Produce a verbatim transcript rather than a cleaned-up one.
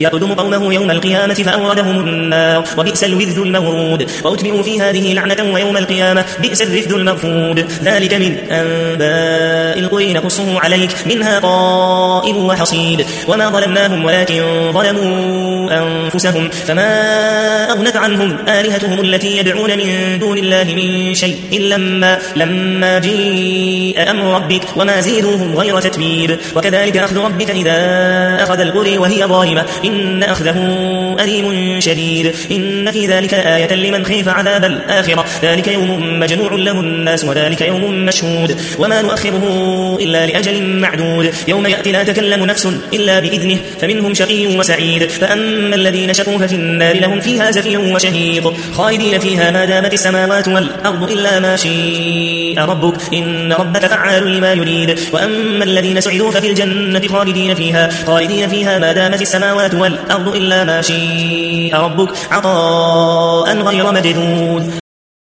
يقدم قومه يوم القيامة فأوردهم النار وبئس الوذ المورود وأتبعوا في هذه لعنة ويوم القيامة بئس الرفد المرفود ذلك من أنباء القرى نقصه عليك منها قائم وحصيد وما ظلمناهم ولكن ظلموا أنفسهم فما أغنت عنهم آلهتهم التي يدعون من دون الله من شيء إلا لما, لما جاء أمر ربك وما زيدوهم غير تتبيب وكذلك أخذ ربك إذا أخذ القرى وهي ظالمة إن أخذه أليم شديد إن في ذلك آية لمن خيف عذاب الآخرة ذلك يوم مجموع له الناس وذلك يوم مشهود وما نؤخره إلا لأجل معدود يوم يأتي لا تكلم نفس إلا بإذنه فمنهم شقي وسعيد فأما الذين شقوا ففي النار لهم فيها زفير وشهيق خالدين فيها ما دامت السماوات والأرض إلا ما شاء ربك إن ربك فعال لما يريد وأما الذين سعدوا ففي الجنة خالدين فيها خالدين فيها ما دامت السماوات والأرض إلا ما شاء ربك عطاء غير مجدود